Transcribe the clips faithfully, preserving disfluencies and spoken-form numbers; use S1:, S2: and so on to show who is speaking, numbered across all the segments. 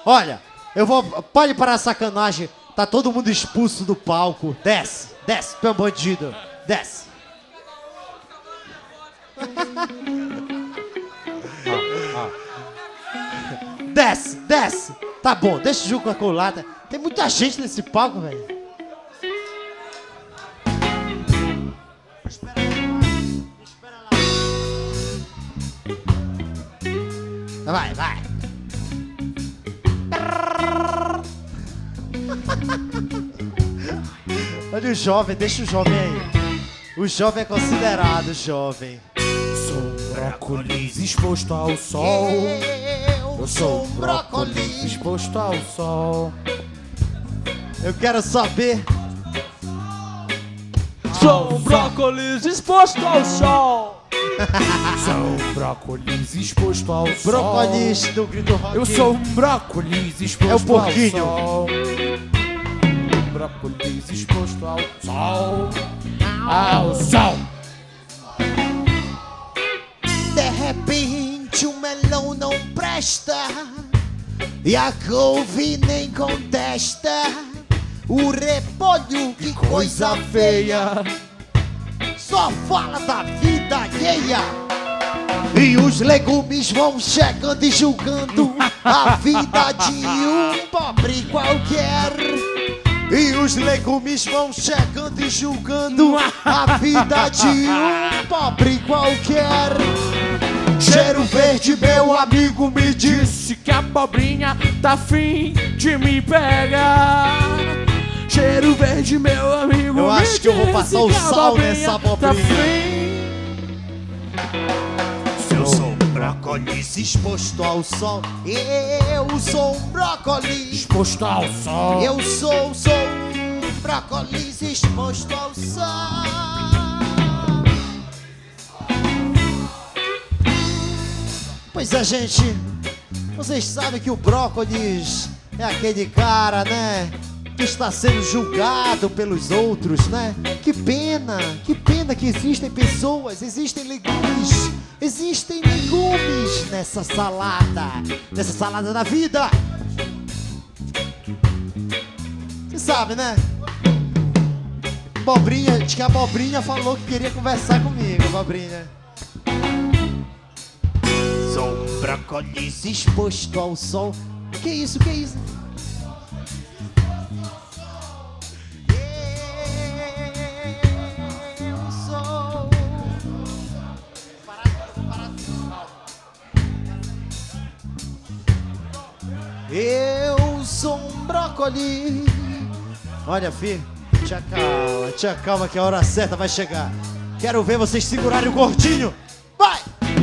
S1: Olha, eu vou... Pode parar a sacanagem. Tá todo mundo expulso do palco. Desce, desce, tu é um bandido. Desce. Desce, desce. Tá bom, deixa o jogo com a colada. Tem muita gente nesse palco, velho. Espera lá. Espera lá. Vai, vai. Olha o jovem, deixa o jovem aí. O jovem é considerado jovem.
S2: Sou brócolis exposto ao sol.
S1: Eu sou um brócolis
S2: exposto ao sol.
S1: Eu quero saber.
S3: Sou um brócolis exposto ao sol.
S2: Sou brócolis exposto ao sol.
S1: Brócolis do grito rock.
S2: Eu sou um brócolis exposto
S1: É o porquinho.
S2: ao sol. Brócolis exposto ao sol. Ao sol.
S1: De repente o melão não presta e a couve nem contesta. O repolho, que coisa feia, só fala da vida alheia. E os legumes vão chegando e julgando a vida de um pobre qualquer. E os legumes vão chegando e julgando a vida de um pobre qualquer. Cheiro verde, meu amigo me disse
S2: que a abobrinha tá fim de me pegar. Cheiro verde, meu amigo.
S1: Eu acho que eu vou passar o sal nessa abobrinha. Eu sou um brócolis exposto ao sol. Eu sou um brócolis
S2: exposto ao sol.
S1: Eu sou, sou um brócolis exposto ao sol. Pois é, gente, vocês sabem que o brócolis é aquele cara, né, que está sendo julgado pelos outros, né? Que pena, que pena que existem pessoas, existem legumes, existem legumes nessa salada, nessa salada da vida. Você sabe, né? Abobrinha, diz que a abobrinha falou que queria conversar comigo, abobrinha. Sou um brócolis exposto ao sol. Que isso, que isso? Eu sou... Eu sou um brócolis. Olha, filho, te acalma, te acalma que a hora certa vai chegar. Quero ver vocês segurarem o gordinho. Vai!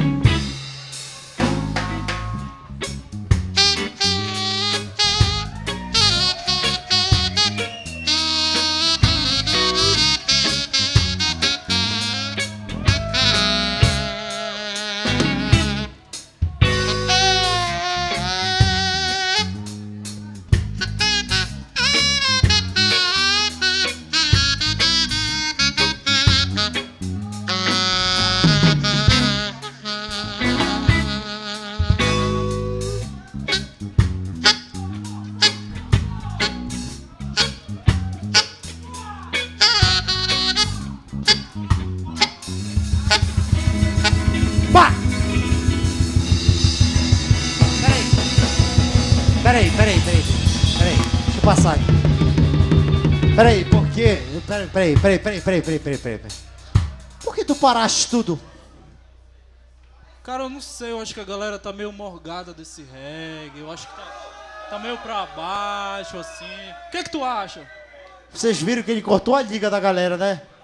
S1: Peraí, peraí, peraí, peraí, deixa eu passar aqui. Peraí, por quê? Peraí, peraí, peraí, peraí, peraí, peraí, peraí, peraí. Por que tu paraste tudo?
S3: Cara, eu não sei, eu acho que a galera tá meio morgada desse reggae, eu acho que tá, tá meio pra baixo, assim. O que que tu acha?
S1: Vocês viram que ele cortou a liga da galera, né?